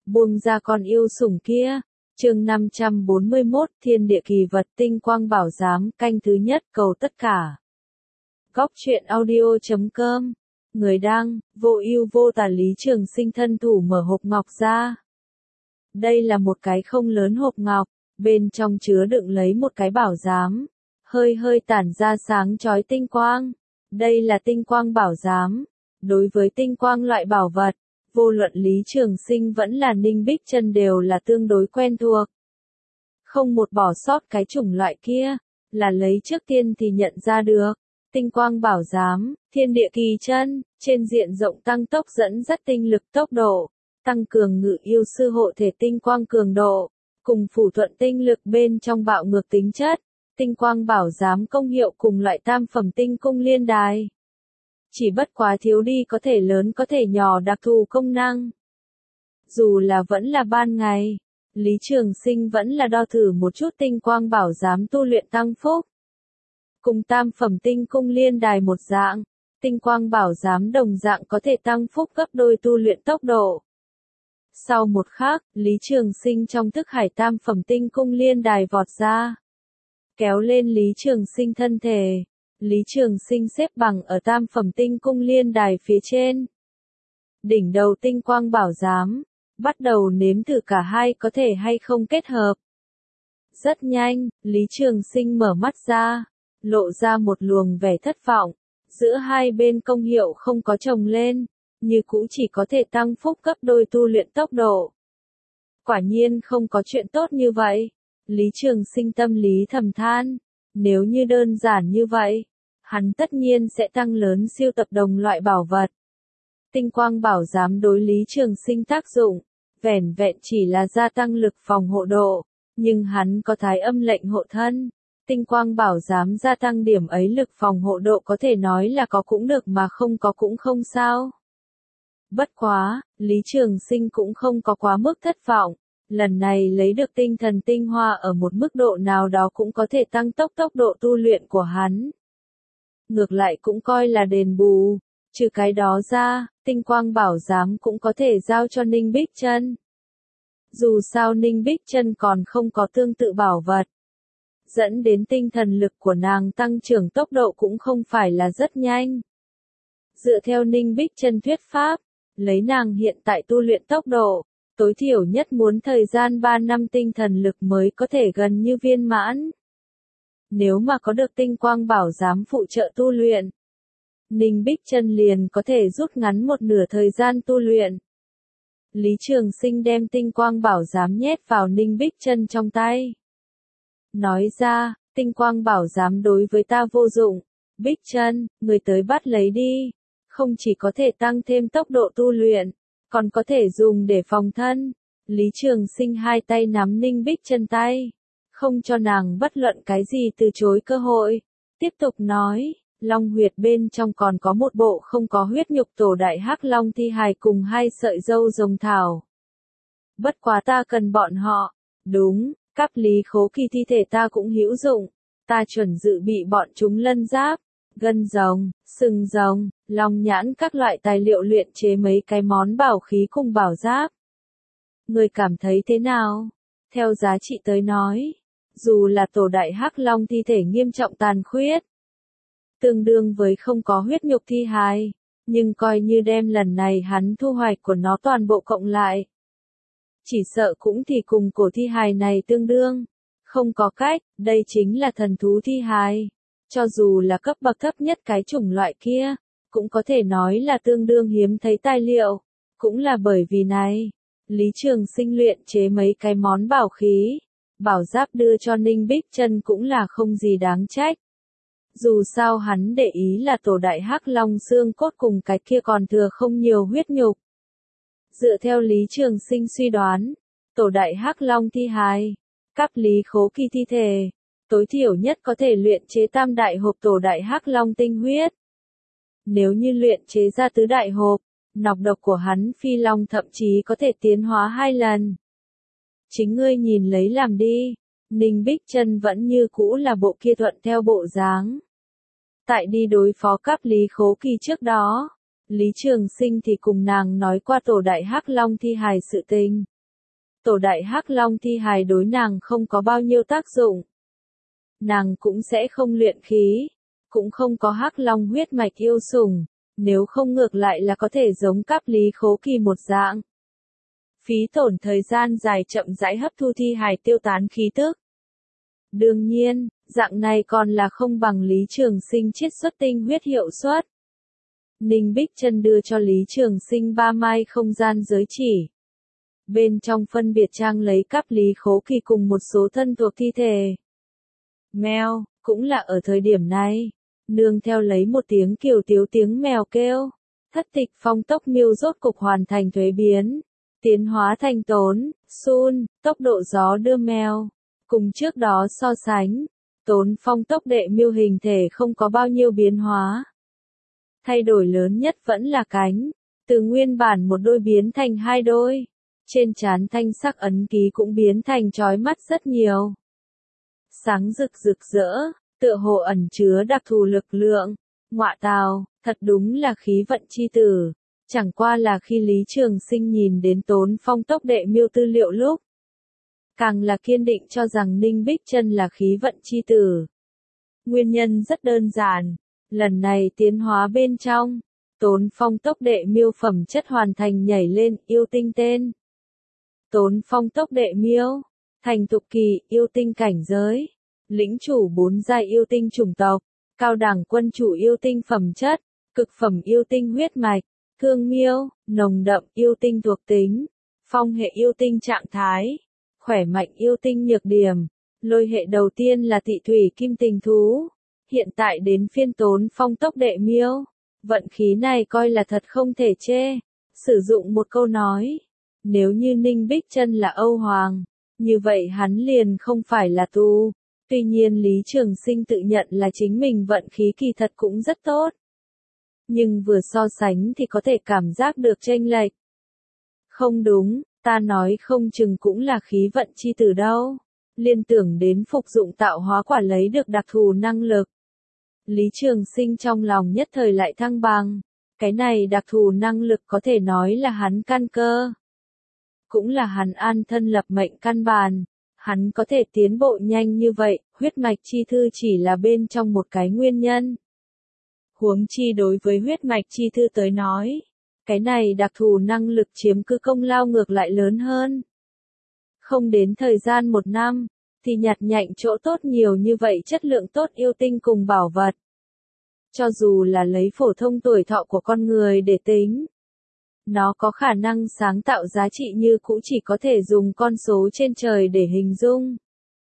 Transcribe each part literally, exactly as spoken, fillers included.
buông ra con yêu sủng kia. Chương năm trăm bốn mươi mốt, Thiên địa kỳ vật tinh quang bảo giám, canh thứ nhất, cầu tất cả. Góc truyện audio chấm com. Người đăng, vô ưu vô tà. Lý Trường Sinh thân thủ mở hộp ngọc ra. Đây là một cái không lớn hộp ngọc, bên trong chứa đựng lấy một cái bảo giám, hơi hơi tản ra sáng chói tinh quang. Đây là tinh quang bảo giám. Đối với tinh quang loại bảo vật, vô luận Lý Trường Sinh vẫn là Ninh Bích Chân đều là tương đối quen thuộc. Không một bỏ sót cái chủng loại kia, là lấy trước tiên thì nhận ra được. Tinh quang bảo giám, thiên địa kỳ chân, trên diện rộng tăng tốc dẫn dắt tinh lực tốc độ, tăng cường ngự yêu sư hộ thể tinh quang cường độ, cùng phủ thuận tinh lực bên trong bạo ngược tính chất. Tinh quang bảo giám công hiệu cùng loại tam phẩm tinh cung liên đài. Chỉ bất quá thiếu đi có thể lớn có thể nhỏ đặc thù công năng. Dù là vẫn là ban ngày, Lý Trường Sinh vẫn là đo thử một chút tinh quang bảo giám tu luyện tăng phúc. Cùng tam phẩm tinh cung liên đài một dạng, tinh quang bảo giám đồng dạng có thể tăng phúc gấp đôi tu luyện tốc độ. Sau một khắc, Lý Trường Sinh trong thức hải tam phẩm tinh cung liên đài vọt ra, kéo lên Lý Trường Sinh thân thể. Lý Trường Sinh xếp bằng ở tam phẩm tinh cung liên đài phía trên. Đỉnh đầu tinh quang bảo giám, bắt đầu nếm thử cả hai có thể hay không kết hợp. Rất nhanh, Lý Trường Sinh mở mắt ra, lộ ra một luồng vẻ thất vọng. Giữa hai bên công hiệu không có chồng lên, như cũ chỉ có thể tăng phúc gấp đôi tu luyện tốc độ. Quả nhiên không có chuyện tốt như vậy. Lý Trường Sinh tâm lý thầm than. Nếu như đơn giản như vậy, hắn tất nhiên sẽ tăng lớn siêu tập đồng loại bảo vật. Tinh quang bảo giám đối Lý Trường Sinh tác dụng, vẻn vẹn chỉ là gia tăng lực phòng hộ độ, nhưng hắn có thái âm lệnh hộ thân. Tinh quang bảo giám gia tăng điểm ấy lực phòng hộ độ có thể nói là có cũng được mà không có cũng không sao. Bất quá, Lý Trường Sinh cũng không có quá mức thất vọng. Lần này lấy được tinh thần tinh hoa ở một mức độ nào đó cũng có thể tăng tốc tốc độ tu luyện của hắn. Ngược lại cũng coi là đền bù. Trừ cái đó ra, tinh quang bảo giám cũng có thể giao cho Ninh Bích Chân. Dù sao Ninh Bích Chân còn không có tương tự bảo vật, dẫn đến tinh thần lực của nàng tăng trưởng tốc độ cũng không phải là rất nhanh. Dựa theo Ninh Bích Chân thuyết pháp, lấy nàng hiện tại tu luyện tốc độ, tối thiểu nhất muốn thời gian ba năm tinh thần lực mới có thể gần như viên mãn. Nếu mà có được tinh quang bảo giám phụ trợ tu luyện, Ninh Bích Chân liền có thể rút ngắn một nửa thời gian tu luyện. Lý Trường Sinh đem tinh quang bảo giám nhét vào Ninh Bích Chân trong tay. Nói ra, tinh quang bảo giám đối với ta vô dụng. Bích Chân, người tới bắt lấy đi. Không chỉ có thể tăng thêm tốc độ tu luyện, còn có thể dùng để phòng thân. Lý Trường Sinh hai tay nắm Ninh Bích Chân tay, không cho nàng bất luận cái gì từ chối cơ hội. Tiếp tục nói, Long huyệt bên trong còn có một bộ không có huyết nhục tổ đại hắc long thi hài cùng hai sợi râu rồng thảo. Bất quá ta cần bọn họ. Đúng, cáp lý khố kỳ thi thể ta cũng hữu dụng. Ta chuẩn dự bị bọn chúng lân giáp, gân rồng, sừng rồng, long nhãn các loại tài liệu luyện chế mấy cái món bảo khí cùng bảo giáp. Người cảm thấy thế nào? Theo giá trị tới nói, dù là tổ đại hắc long thi thể nghiêm trọng tàn khuyết, tương đương với không có huyết nhục thi hài, nhưng coi như đem lần này hắn thu hoạch của nó toàn bộ cộng lại, chỉ sợ cũng thì cùng cổ thi hài này tương đương. Không có cách, đây chính là thần thú thi hài. Cho dù là cấp bậc thấp nhất cái chủng loại kia, cũng có thể nói là tương đương hiếm thấy tài liệu. Cũng là bởi vì này, Lý Trường Sinh luyện chế mấy cái món bảo khí, bảo giáp đưa cho Ninh Bích Chân cũng là không gì đáng trách. Dù sao hắn để ý là tổ đại hắc long xương cốt cùng cái kia còn thừa không nhiều huyết nhục. Dựa theo Lý Trường Sinh suy đoán, tổ đại hắc long thi hài, cáp lý khố kỳ thi thể, tối thiểu nhất có thể luyện chế tam đại hộp tổ đại hắc long tinh huyết. Nếu như luyện chế ra tứ đại hộp, nọc độc của hắn phi long thậm chí có thể tiến hóa hai lần. Chính ngươi nhìn lấy làm đi. Ninh Bích Chân vẫn như cũ là bộ kia thuận theo bộ dáng. Tại đi đối phó cáp lý khố kỳ trước đó, Lý Trường Sinh thì cùng nàng nói qua tổ đại hắc long thi hài sự tình. tổ đại hắc long thi hài đối nàng không có bao nhiêu tác dụng. Nàng cũng sẽ không luyện khí, cũng không có hắc long huyết mạch yêu sủng, nếu không ngược lại là có thể giống Cáp Lý Khố Kỳ một dạng. Phí tổn thời gian dài chậm rãi hấp thu thi hài tiêu tán khí tức. Đương nhiên, dạng này còn là không bằng Lý Trường Sinh chiết xuất tinh huyết hiệu suất. Ninh Bích Chân đưa cho Lý Trường Sinh ba mai không gian giới chỉ. Bên trong phân biệt trang lấy Cáp Lý Khố Kỳ cùng một số thân thuộc thi thể. Mèo, cũng là ở thời điểm này, nương theo lấy một tiếng kiều tiếu tiếng mèo kêu, thất tịch phong tốc miêu rốt cục hoàn thành thuế biến, tiến hóa thành tốn, sun, tốc độ gió đưa mèo. Cùng trước đó so sánh, tốn phong tốc đệ miêu hình thể không có bao nhiêu biến hóa. Thay đổi lớn nhất vẫn là cánh, từ nguyên bản một đôi biến thành hai đôi, trên trán thanh sắc ấn ký cũng biến thành chói mắt rất nhiều. Sáng rực rực rỡ, tựa hồ ẩn chứa đặc thù lực lượng, ngọa tào, thật đúng là khí vận chi tử. Chẳng qua là khi Lý Trường Sinh nhìn đến tốn phong tốc đệ miêu tư liệu lúc, càng là kiên định cho rằng Ninh Bích Chân là khí vận chi tử. Nguyên nhân rất đơn giản, lần này tiến hóa bên trong, tốn phong tốc đệ miêu phẩm chất hoàn thành nhảy lên yêu tinh tên. Tốn phong tốc đệ miêu, thành tục kỳ yêu tinh cảnh giới, lĩnh chủ bốn giai yêu tinh chủng tộc, cao đẳng quân chủ yêu tinh phẩm chất, cực phẩm yêu tinh huyết mạch, thương miêu, nồng đậm yêu tinh thuộc tính, phong hệ yêu tinh trạng thái, khỏe mạnh yêu tinh nhược điểm, lôi hệ đầu tiên là tị thủy kim tình thú, hiện tại đến phiên tốn phong tốc đệ miêu, vận khí này coi là thật không thể chê, sử dụng một câu nói, nếu như Ninh Bích Chân là Âu Hoàng, như vậy hắn liền không phải là tu. Tuy nhiên Lý Trường Sinh tự nhận là chính mình vận khí kỳ thật cũng rất tốt. Nhưng vừa so sánh thì có thể cảm giác được chênh lệch. Không đúng, ta nói không chừng cũng là khí vận chi tử đâu. Liên tưởng đến phục dụng tạo hóa quả lấy được đặc thù năng lực. Lý Trường Sinh trong lòng nhất thời lại thăng bằng. Cái này đặc thù năng lực có thể nói là hắn căn cơ. Cũng là hắn an thân lập mệnh căn bản. Hắn có thể tiến bộ nhanh như vậy, huyết mạch chi thư chỉ là bên trong một cái nguyên nhân. Huống chi đối với huyết mạch chi thư tới nói, cái này đặc thù năng lực chiếm cứ công lao ngược lại lớn hơn. Không đến thời gian một năm, thì nhặt nhạnh chỗ tốt nhiều như vậy chất lượng tốt yêu tinh cùng bảo vật. Cho dù là lấy phổ thông tuổi thọ của con người để tính, nó có khả năng sáng tạo giá trị như cũ chỉ có thể dùng con số trên trời để hình dung.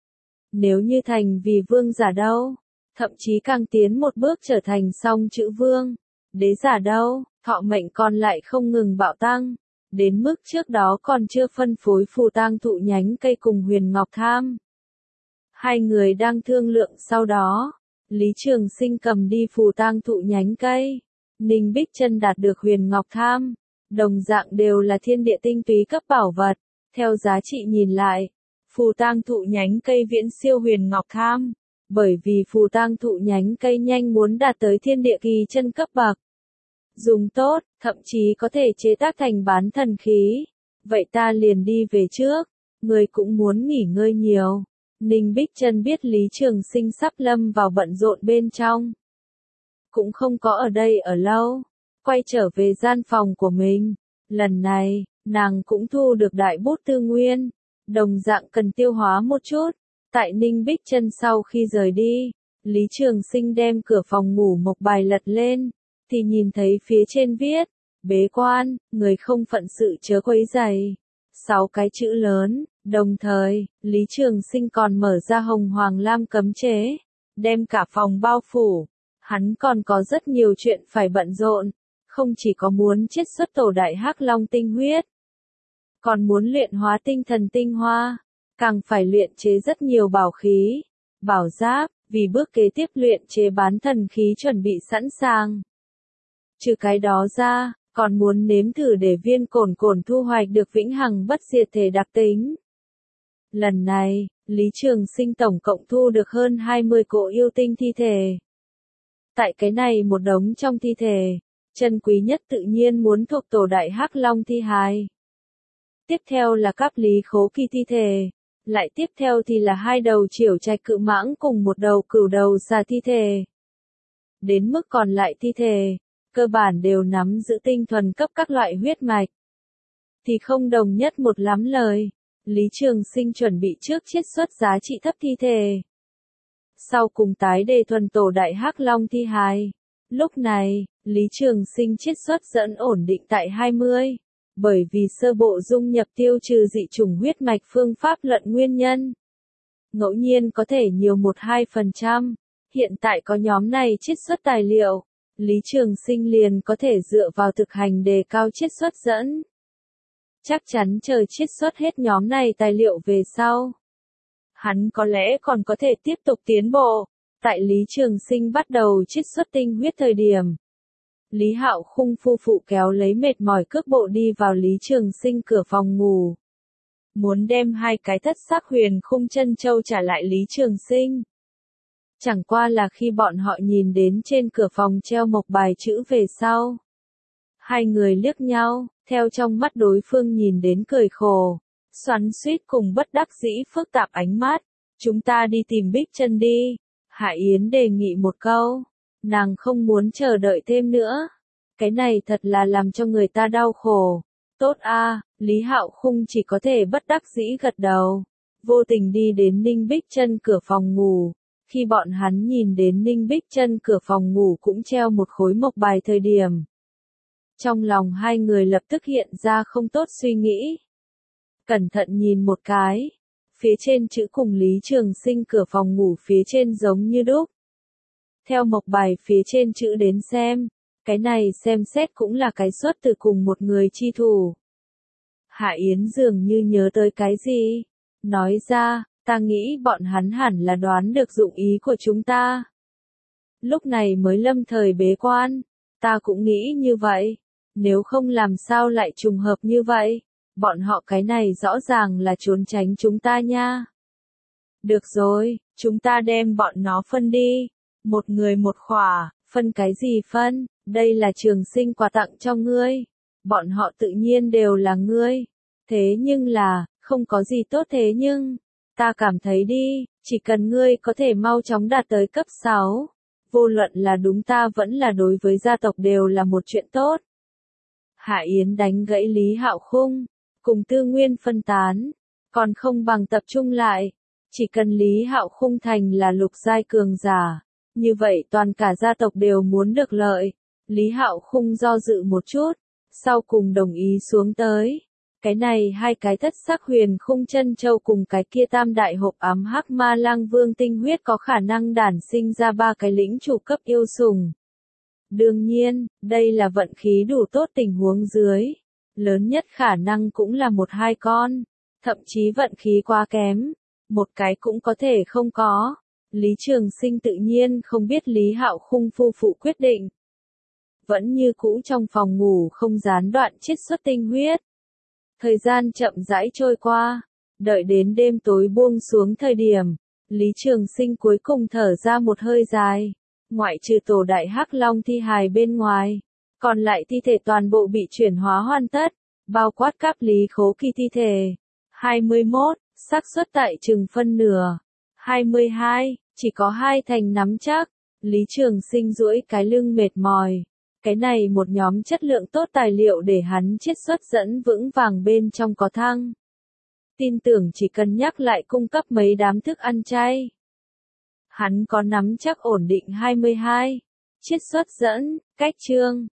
Nếu như thành vì vương giả đâu, thậm chí càng tiến một bước trở thành song chữ vương, đế giả đâu, thọ mệnh còn lại không ngừng bạo tăng, đến mức trước đó còn chưa phân phối phù tang thụ nhánh cây cùng Huyền Ngọc Tham. Hai người đang thương lượng sau đó, Lý Trường Sinh cầm đi phù tang thụ nhánh cây, Ninh Bích Chân đạt được Huyền Ngọc Tham. Đồng dạng đều là thiên địa tinh túy cấp bảo vật, theo giá trị nhìn lại, phù tang thụ nhánh cây viễn siêu Huyền Ngọc Tham, bởi vì phù tang thụ nhánh cây nhanh muốn đạt tới thiên địa kỳ chân cấp bậc. Dùng tốt, thậm chí có thể chế tác thành bán thần khí. Vậy ta liền đi về trước, người cũng muốn nghỉ ngơi nhiều. Ninh Bích Chân biết Lý Trường Sinh sắp lâm vào bận rộn bên trong. Cũng không có ở đây ở lâu. Quay trở về gian phòng của mình, lần này, nàng cũng thu được đại bút tư nguyên, đồng dạng cần tiêu hóa một chút. Tại Ninh Bích Chân sau khi rời đi, Lý Trường Sinh đem cửa phòng ngủ mộc bài lật lên, thì nhìn thấy phía trên viết, bế quan, người không phận sự chớ quấy rầy. Sáu cái chữ lớn, đồng thời, Lý Trường Sinh còn mở ra hồng hoàng lam cấm chế, đem cả phòng bao phủ. Hắn còn có rất nhiều chuyện phải bận rộn. Không chỉ có muốn chiết xuất tổ đại hắc long tinh huyết, còn muốn luyện hóa tinh thần tinh hoa, càng phải luyện chế rất nhiều bảo khí, bảo giáp, vì bước kế tiếp luyện chế bán thần khí chuẩn bị sẵn sàng. Trừ cái đó ra, còn muốn nếm thử để viên cổn cổn thu hoạch được vĩnh hằng bất diệt thể đặc tính. Lần này, Lý Trường Sinh tổng cộng thu được hơn hai mươi cỗ yêu tinh thi thể. Tại cái này một đống trong thi thể, chân quý nhất tự nhiên muốn thuộc tổ đại hắc long thi hài. Tiếp theo là các Lý Khố Kỳ thi thể. Lại tiếp theo thì là hai đầu Triểu Trạch cự mãng cùng một đầu Cửu đầu xà thi thể. Đến mức còn lại thi thể, cơ bản đều nắm giữ tinh thuần cấp các loại huyết mạch. Thì không đồng nhất một lắm lời, Lý Trường Sinh chuẩn bị trước chiết xuất giá trị thấp thi thể. Sau cùng tái đề thuần tổ đại hắc long thi hài. Lúc này, Lý Trường Sinh chiết xuất dẫn ổn định tại hai mươi. Bởi vì sơ bộ dung nhập tiêu trừ dị chủng huyết mạch phương pháp lận nguyên nhân. Ngẫu nhiên có thể nhiều một đến hai phần trăm. Hiện tại có nhóm này chiết xuất tài liệu, Lý Trường Sinh liền có thể dựa vào thực hành đề cao chiết xuất dẫn. Chắc chắn chờ chiết xuất hết nhóm này tài liệu về sau. Hắn có lẽ còn có thể tiếp tục tiến bộ. Tại Lý Trường Sinh bắt đầu chiết xuất tinh huyết thời điểm. Lý Hạo Khung phu phụ kéo lấy mệt mỏi cước bộ đi vào Lý Trường Sinh cửa phòng ngủ. Muốn đem hai cái thất sắc huyền khung chân châu trả lại Lý Trường Sinh. Chẳng qua là khi bọn họ nhìn đến trên cửa phòng treo mộc bài chữ về sau. Hai người liếc nhau, theo trong mắt đối phương nhìn đến cười khổ, xoắn xuýt cùng bất đắc dĩ phức tạp ánh mắt. Chúng ta đi tìm Bích Chân đi. Hạ Yến đề nghị một câu. Nàng không muốn chờ đợi thêm nữa. Cái này thật là làm cho người ta đau khổ. Tốt a, Lý Hạo Khung chỉ có thể bất đắc dĩ gật đầu. Vô tình đi đến Ninh Bích Chân cửa phòng ngủ. Khi bọn hắn nhìn đến Ninh Bích Chân cửa phòng ngủ cũng treo một khối mộc bài thời điểm. Trong lòng hai người lập tức hiện ra không tốt suy nghĩ. Cẩn thận nhìn một cái. Phía trên chữ cùng Lý Trường Sinh cửa phòng ngủ phía trên giống như đúc. Theo mộc bài phía trên chữ đến xem, cái này xem xét cũng là cái xuất từ cùng một người chi thủ. Hạ Yến dường như nhớ tới cái gì, nói ra, ta nghĩ bọn hắn hẳn là đoán được dụng ý của chúng ta. Lúc này mới lâm thời bế quan, ta cũng nghĩ như vậy, nếu không làm sao lại trùng hợp như vậy, bọn họ cái này rõ ràng là trốn tránh chúng ta nha. Được rồi, chúng ta đem bọn nó phân đi. Một người một khỏa, phân cái gì phân, đây là Trường Sinh quà tặng cho ngươi. Bọn họ tự nhiên đều là ngươi. Thế nhưng là, không có gì tốt thế nhưng, ta cảm thấy đi, chỉ cần ngươi có thể mau chóng đạt tới cấp sáu. Vô luận là đúng ta vẫn là đối với gia tộc đều là một chuyện tốt. Hạ Yến đánh gãy Lý Hạo Khung, cùng tư nguyên phân tán, còn không bằng tập trung lại. Chỉ cần Lý Hạo Khung thành là lục giai cường giả. Như vậy toàn cả gia tộc đều muốn được lợi. Lý Hạo Khung do dự một chút, sau cùng đồng ý xuống tới. Cái này hai cái thất sắc huyền khung chân châu cùng cái kia tam đại hộp ám hắc ma lang vương tinh huyết có khả năng đản sinh ra ba cái lĩnh chủ cấp yêu sủng. Đương nhiên, đây là vận khí đủ tốt tình huống dưới. Lớn nhất khả năng cũng là một hai con. Thậm chí vận khí quá kém. Một cái cũng có thể không có. Lý Trường Sinh tự nhiên không biết Lý Hạo Khung phu phụ quyết định. Vẫn như cũ trong phòng ngủ không gián đoạn chiết xuất tinh huyết. Thời gian chậm rãi trôi qua. Đợi đến đêm tối buông xuống thời điểm. Lý Trường Sinh cuối cùng thở ra một hơi dài. Ngoại trừ tổ đại hắc long thi hài bên ngoài. Còn lại thi thể toàn bộ bị chuyển hóa hoàn tất. Bao quát các Lý Khố Kỳ thi thể. hai mươi mốt, xác suất tại chừng phân nửa. hai mươi hai, chỉ có hai thành nắm chắc. Lý Trường Sinh duỗi cái lưng mệt mỏi. Cái này một nhóm chất lượng tốt tài liệu để hắn chiết xuất dẫn vững vàng bên trong có thăng. Tin tưởng chỉ cần nhắc lại cung cấp mấy đám thức ăn chay. Hắn có nắm chắc ổn định hai mươi hai. Chiết xuất dẫn, cách chương.